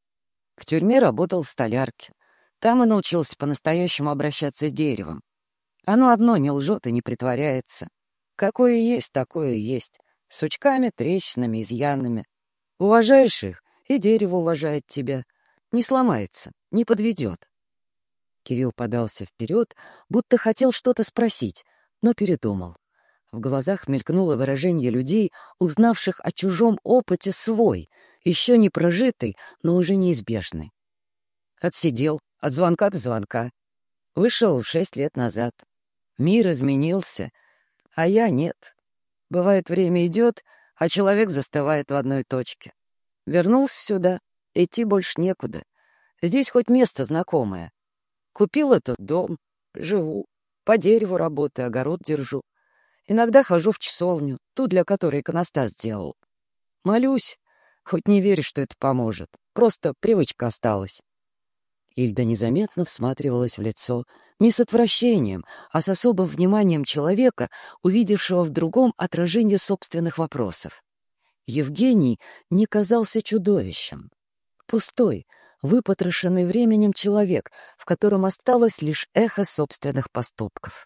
В тюрьме работал в столярке. Там и научился по-настоящему обращаться с деревом. Оно одно не лжет и не притворяется. Какое есть, такое и есть. С сучками, трещинами, изъянами. Уважаешь их, и дерево уважает тебя. Не сломается, не подведет. Кирилл подался вперед, будто хотел что-то спросить, но передумал. В глазах мелькнуло выражение людей, узнавших о чужом опыте свой, еще не прожитый, но уже неизбежный. Отсидел от звонка до звонка. Вышел шесть лет назад. Мир изменился, а я нет. Бывает, время идет, а человек застывает в одной точке. Вернулся сюда, идти больше некуда. Здесь хоть место знакомое. Купил этот дом, живу, по дереву работаю, огород держу. Иногда хожу в часовню, ту, для которой иконостас сделал. Молюсь, хоть не верю, что это поможет. Просто привычка осталась. Ильда незаметно всматривалась в лицо, не с отвращением, а с особым вниманием человека, увидевшего в другом отражение собственных вопросов. Евгений не казался чудовищем. Пустой, выпотрошенный временем человек, в котором осталось лишь эхо собственных поступков.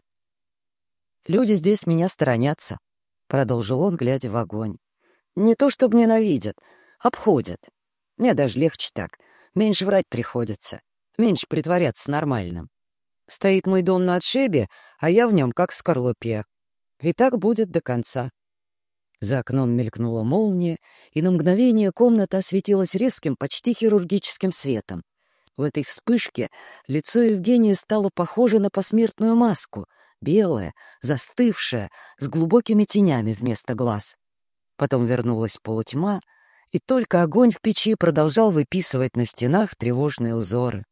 «Люди здесь меня сторонятся», — продолжил он, глядя в огонь. «Не то чтобы ненавидят, обходят. Мне даже легче так, меньше врать приходится, меньше притворяться нормальным. Стоит мой дом на отшибе, а я в нем как в скорлупе. И так будет до конца». За окном мелькнула молния, и на мгновение комната осветилась резким, почти хирургическим светом. В этой вспышке лицо Евгения стало похоже на посмертную маску, белое, застывшее, с глубокими тенями вместо глаз. Потом вернулась полутьма, и только огонь в печи продолжал выписывать на стенах тревожные узоры.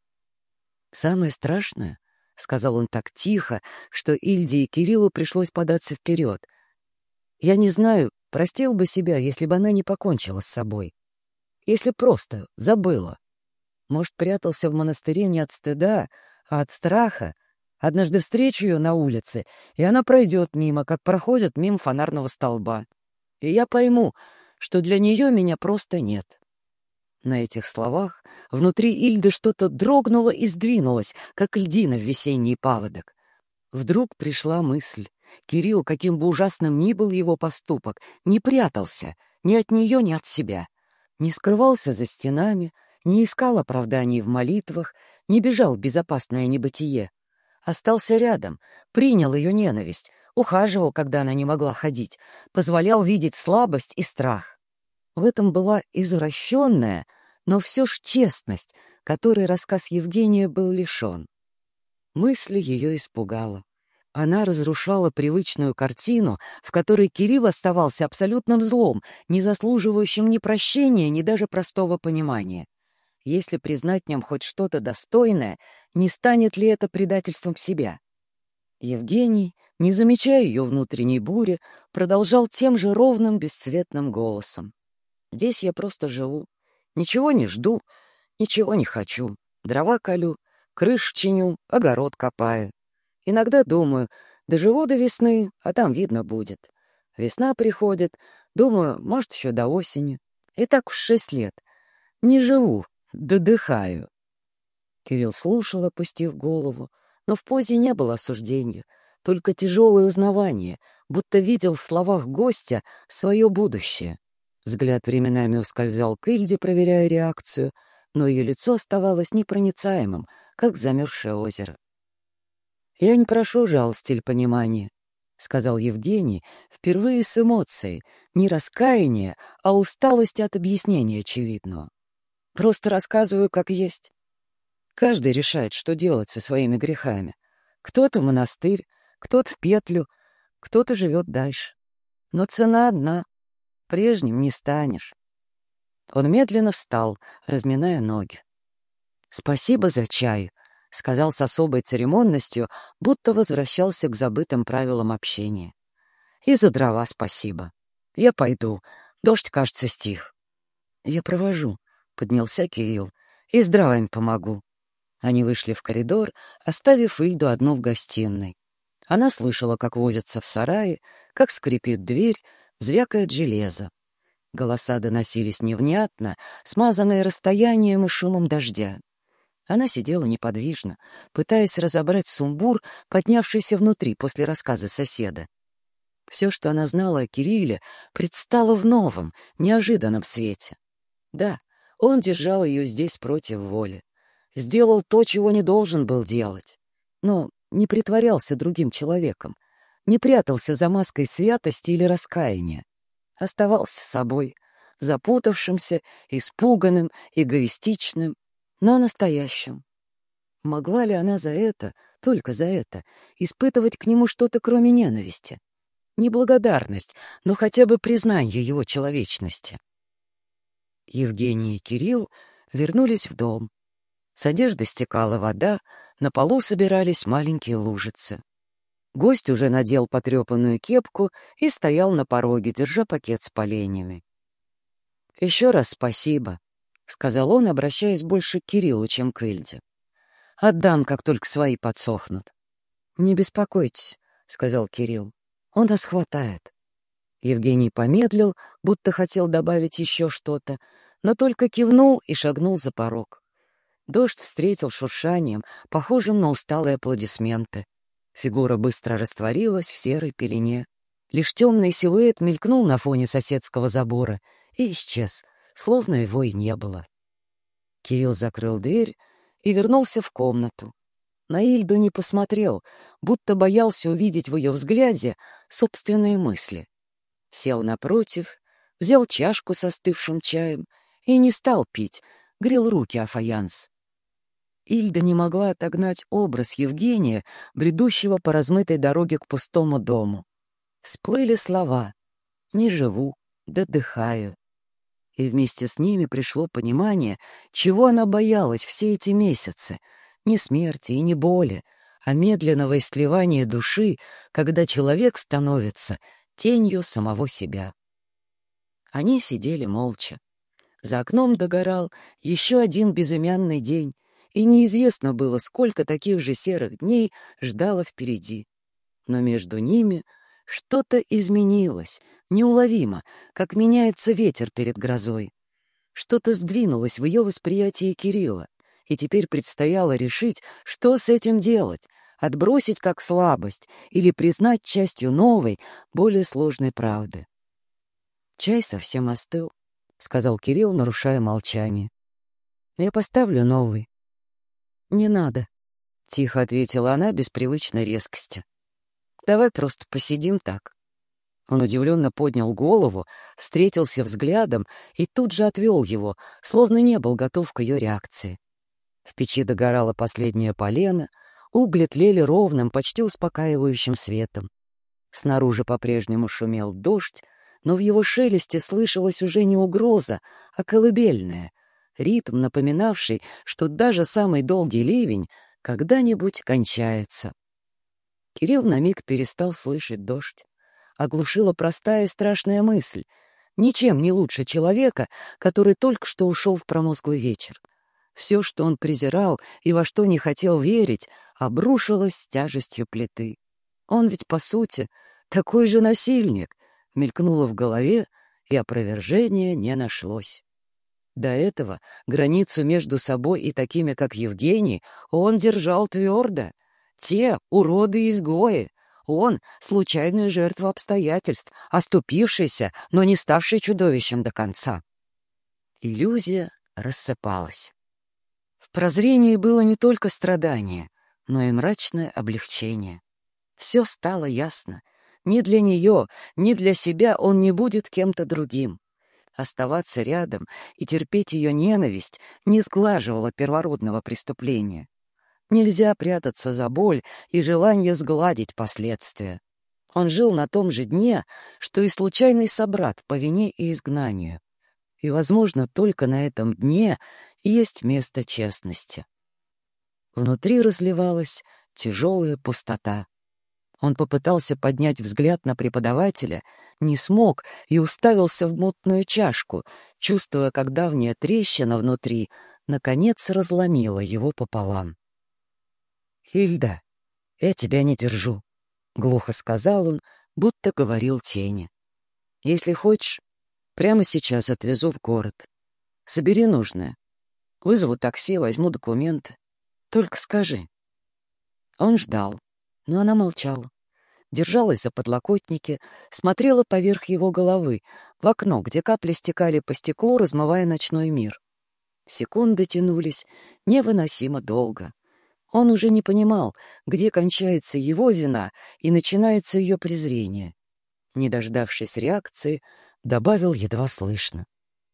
«Самое страшное», — сказал он так тихо, что Ильде и Кириллу пришлось податься вперед, «я не знаю, простил бы себя, если бы она не покончила с собой. Если просто забыла. Может, прятался в монастыре не от стыда, а от страха. Однажды встречу ее на улице, и она пройдет мимо, как проходят мимо фонарного столба. И я пойму, что для нее меня просто нет». На этих словах внутри Ильды что-то дрогнуло и сдвинулось, как льдина в весенний паводок. Вдруг пришла мысль. Кирилл, каким бы ужасным ни был его поступок, не прятался ни от нее, ни от себя. Не скрывался за стенами, не искал оправданий в молитвах, не бежал в безопасное небытие. Остался рядом, принял ее ненависть, ухаживал, когда она не могла ходить, позволял видеть слабость и страх. В этом была извращенная, но все ж честность, которой рассказ Евгения был лишен. Мысль ее испугала. Она разрушала привычную картину, в которой Кирилл оставался абсолютным злом, не заслуживающим ни прощения, ни даже простого понимания. Если признать в нем хоть что-то достойное, не станет ли это предательством себя? Евгений, не замечая ее внутренней бури, продолжал тем же ровным, бесцветным голосом. «Здесь я просто живу. Ничего не жду, ничего не хочу. Дрова колю, крышу чиню, огород копаю. Иногда думаю, доживу до весны, а там видно будет. Весна приходит, думаю, может, еще до осени. И так уж шесть лет. Не живу, додыхаю. Кирилл слушал, опустив голову, но в позе не было осуждения, только тяжелое узнавание, будто видел в словах гостя свое будущее. Взгляд временами ускользал к Ильде, проверяя реакцию, но ее лицо оставалось непроницаемым, как замерзшее озеро. «Я не прошу жалости или понимания», — сказал Евгений, впервые с эмоцией, не раскаяния, а усталости от объяснения очевидного. «Просто рассказываю, как есть. Каждый решает, что делать со своими грехами. Кто-то в монастырь, кто-то в петлю, кто-то живет дальше. Но цена одна — прежним не станешь». Он медленно встал, разминая ноги. «Спасибо за чай», — сказал с особой церемонностью, будто возвращался к забытым правилам общения. «И за дрова спасибо. Я пойду. Дождь, кажется, стих». «Я провожу», — поднялся Кирилл, — «и с дровами помогу». Они вышли в коридор, оставив Ильду одну в гостиной. Она слышала, как возятся в сарае, как скрипит дверь, звякает железо. Голоса доносились невнятно, смазанные расстоянием и шумом дождя. Она сидела неподвижно, пытаясь разобрать сумбур, поднявшийся внутри после рассказа соседа. Все, что она знала о Кирилле, предстало в новом, неожиданном свете. Да, он держал ее здесь против воли. Сделал то, чего не должен был делать. Но не притворялся другим человеком, не прятался за маской святости или раскаяния. Оставался собой, запутавшимся, испуганным, эгоистичным, но настоящим. Могла ли она за это, только за это, испытывать к нему что-то, кроме ненависти? Не благодарность, но хотя бы признание его человечности. Евгений и Кирилл вернулись в дом. С одежды стекала вода, на полу собирались маленькие лужицы. Гость уже надел потрепанную кепку и стоял на пороге, держа пакет с поленьями. «Еще раз спасибо», — сказал он, обращаясь больше к Кириллу, чем к Ильде. «Отдам, как только свои подсохнут». «Не беспокойтесь», — сказал Кирилл. «Он нас хватает». Евгений помедлил, будто хотел добавить еще что-то, но только кивнул и шагнул за порог. Дождь встретил шуршанием, похожим на усталые аплодисменты. Фигура быстро растворилась в серой пелене. Лишь темный силуэт мелькнул на фоне соседского забора и исчез, словно его и не было. Кирилл закрыл дверь и вернулся в комнату. На Ильду не посмотрел, будто боялся увидеть в ее взгляде собственные мысли. Сел напротив, взял чашку с остывшим чаем и не стал пить, грел руки о фаянс. Ильда не могла отогнать образ Евгения, бредущего по размытой дороге к пустому дому. Всплыли слова «не живу, додыхаю». И вместе с ними пришло понимание, чего она боялась все эти месяцы. Не смерти и не боли, а медленного истлевания души, когда человек становится тенью самого себя. Они сидели молча. За окном догорал еще один безымянный день, и неизвестно было, сколько таких же серых дней ждало впереди. Но между ними что-то изменилось, неуловимо, как меняется ветер перед грозой. Что-то сдвинулось в ее восприятии Кирилла, и теперь предстояло решить, что с этим делать, отбросить как слабость или признать частью новой, более сложной правды. «Чай совсем остыл», — сказал Кирилл, нарушая молчание. «Я поставлю новый». «Не надо», — тихо ответила она без привычной резкости. «Давай просто посидим так». Он удивленно поднял голову, встретился взглядом и тут же отвел его, словно не был готов к ее реакции. В печи догорало последнее полено, угли тлели ровным, почти успокаивающим светом. Снаружи по-прежнему шумел дождь, но в его шелесте слышалась уже не угроза, а колыбельная, ритм, напоминавший, что даже самый долгий ливень когда-нибудь кончается. Кирилл на миг перестал слышать дождь. Оглушила простая и страшная мысль. Ничем не лучше человека, который только что ушел в промозглый вечер. Все, что он презирал и во что не хотел верить, обрушилось с тяжестью плиты. Он ведь, по сути, такой же насильник, Мелькнуло в голове, и опровержения не нашлось. До этого границу между собой и такими, как Евгений, он держал твердо. Те — уроды-изгои. Он — случайная жертва обстоятельств, оступившийся, но не ставший чудовищем до конца. Иллюзия рассыпалась. В прозрении было не только страдание, но и мрачное облегчение. Все стало ясно. Ни для нее, ни для себя он не будет кем-то другим. Оставаться рядом и терпеть ее ненависть не сглаживало первородного преступления. Нельзя прятаться за боль и желание сгладить последствия. Он жил на том же дне, что и случайный собрат по вине и изгнанию. И, возможно, только на этом дне есть место честности. Внутри разливалась тяжелая пустота. Он попытался поднять взгляд на преподавателя, не смог и уставился в мутную чашку, чувствуя, как давняя трещина внутри наконец разломила его пополам. «Хильда, я тебя не держу», — глухо сказал он, будто говорил тени. «Если хочешь, прямо сейчас отвезу в город. Собери нужное. Вызову такси, возьму документы. Только скажи». Он ждал, но она молчала. Держалась за подлокотники, смотрела поверх его головы, в окно, где капли стекали по стеклу, размывая ночной мир. Секунды тянулись невыносимо долго. Он уже не понимал, где кончается его вина и начинается ее презрение. Не дождавшись реакции, добавил едва слышно.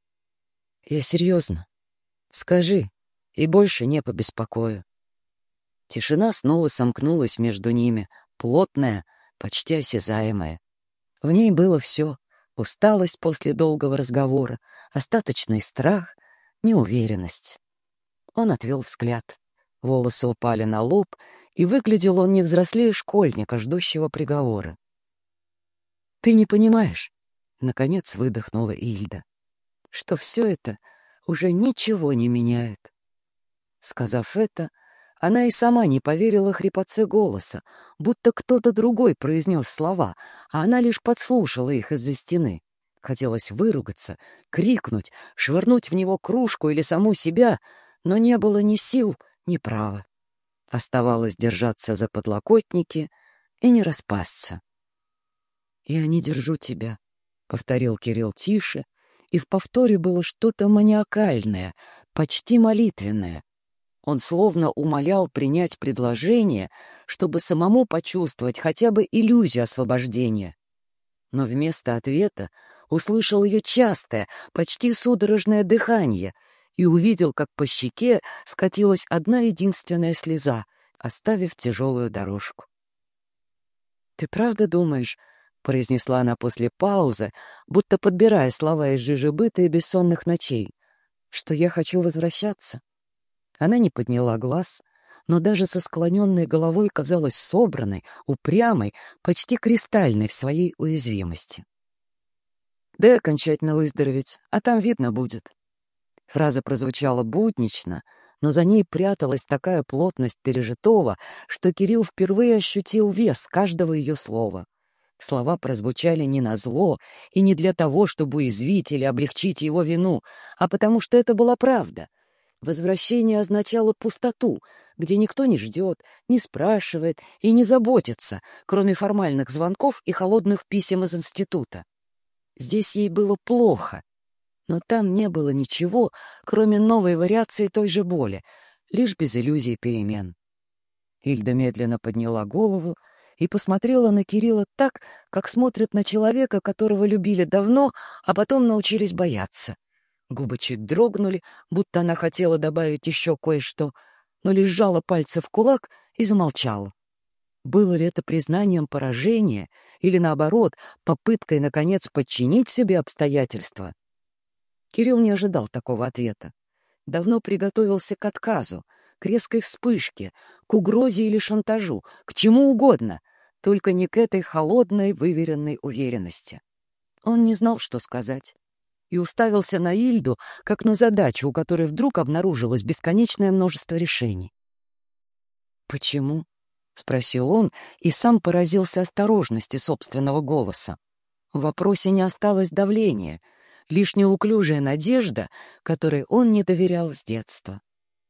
«Я серьезно. Скажи, и больше не побеспокою». Тишина снова сомкнулась между ними, плотная, почти осязаемая. В ней было все — усталость после долгого разговора, остаточный страх, неуверенность. Он отвел взгляд. Волосы упали на лоб, и выглядел он не взрослее школьника, ждущего приговора. «Ты не понимаешь», — наконец выдохнула Ильда, «что все это уже ничего не меняет». Сказав это, она и сама не поверила хрипотце голоса, будто кто-то другой произнес слова, а она лишь подслушала их из-за стены. Хотелось выругаться, крикнуть, швырнуть в него кружку или саму себя, но не было ни сил, ни права. Оставалось держаться за подлокотники и не распасться. «Я не держу тебя», — повторил Кирилл тише, и в повторе было что-то маниакальное, почти молитвенное. Он словно умолял принять предложение, чтобы самому почувствовать хотя бы иллюзию освобождения. Но вместо ответа услышал ее частое, почти судорожное дыхание и увидел, как по щеке скатилась одна единственная слеза, оставив тяжелую дорожку. «Ты правда думаешь, — произнесла она после паузы, будто подбирая слова из жижи быта и бессонных ночей, — что я хочу возвращаться?» Она не подняла глаз, но даже со склоненной головой казалась собранной, упрямой, почти кристальной в своей уязвимости. «Дай окончательно выздороветь, а там видно будет». Фраза прозвучала буднично, но за ней пряталась такая плотность пережитого, что Кирилл впервые ощутил вес каждого ее слова. Слова прозвучали не назло и не для того, чтобы уязвить или облегчить его вину, а потому что это была правда. Возвращение означало пустоту, где никто не ждет, не спрашивает и не заботится, кроме формальных звонков и холодных писем из института. Здесь ей было плохо, но там не было ничего, кроме новой вариации той же боли, лишь без иллюзий перемен. Ильда медленно подняла голову и посмотрела на Кирилла так, как смотрят на человека, которого любили давно, а потом научились бояться. Губы чуть дрогнули, будто она хотела добавить еще кое-что, но лишь сжала пальцы в кулак и замолчала. Было ли это признанием поражения или, наоборот, попыткой, наконец, подчинить себе обстоятельства? Кирилл не ожидал такого ответа. Давно приготовился к отказу, к резкой вспышке, к угрозе или шантажу, к чему угодно, только не к этой холодной, выверенной уверенности. Он не знал, что сказать, и уставился на Ильду, как на задачу, у которой вдруг обнаружилось бесконечное множество решений. «Почему?» — спросил он и сам поразился осторожности собственного голоса. В вопросе не осталось давления, лишь неуклюжая надежда, которой он не доверял с детства.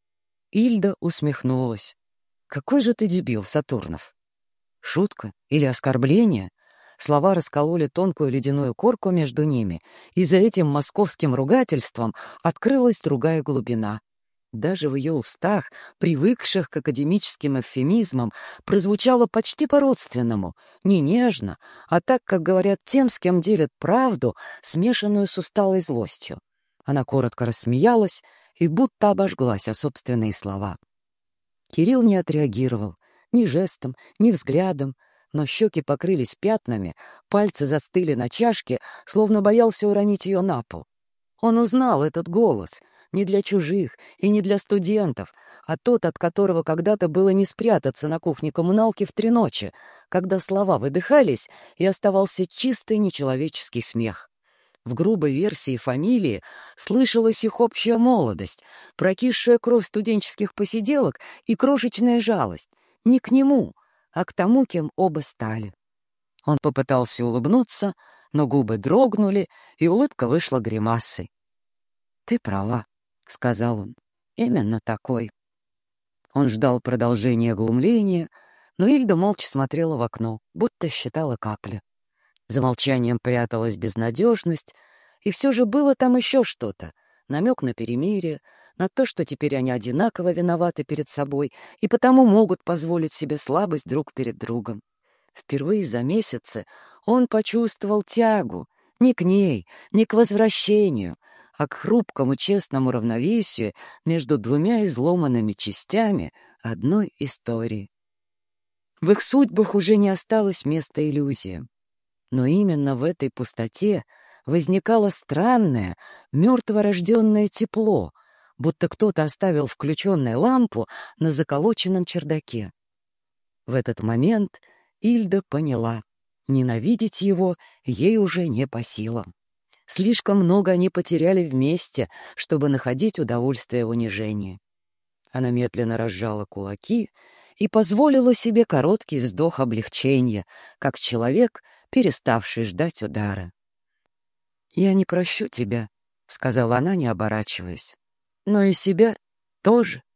Ильда усмехнулась. «Какой же ты дебил, Сатурнов!» Шутка или оскорбление? Слова раскололи тонкую ледяную корку между ними, и за этим московским ругательством открылась другая глубина. Даже в ее устах, привыкших к академическим эвфемизмам, прозвучало почти по-родственному, не нежно, а так, как говорят тем, с кем делят правду, смешанную с усталой злостью. Она коротко рассмеялась и будто обожглась о собственные слова. Кирилл не отреагировал ни жестом, ни взглядом, но щеки покрылись пятнами, пальцы застыли на чашке, словно боялся уронить ее на пол. Он узнал этот голос — не для чужих и не для студентов, а тот, от которого когда-то было не спрятаться на кухне коммуналки в три ночи, когда слова выдыхались, и оставался чистый нечеловеческий смех. В грубой версии фамилии слышалась их общая молодость, прокисшая кровь студенческих посиделок и крошечная жалость. Не к нему, а к тому, кем оба стали. Он попытался улыбнуться, но губы дрогнули, и улыбка вышла гримасой. «Ты права», — сказал он, — «именно такой». Он ждал продолжения глумления, но Ильда молча смотрела в окно, будто считала капли. За молчанием пряталась безнадежность, и все же было там еще что-то, намек на перемирие, на то, что теперь они одинаково виноваты перед собой и потому могут позволить себе слабость друг перед другом. Впервые за месяцы он почувствовал тягу не к ней, не к возвращению, а к хрупкому честному равновесию между двумя изломанными частями одной истории. В их судьбах уже не осталось места иллюзиям. Но именно в этой пустоте возникало странное, мертворожденное тепло, будто кто-то оставил включенную лампу на заколоченном чердаке. В этот момент Ильда поняла, ненавидеть его ей уже не по силам. Слишком много они потеряли вместе, чтобы находить удовольствие в унижении. Она медленно разжала кулаки и позволила себе короткий вздох облегчения, как человек, переставший ждать удара. «Я не прощу тебя», — сказала она, не оборачиваясь. «Но и себя тоже».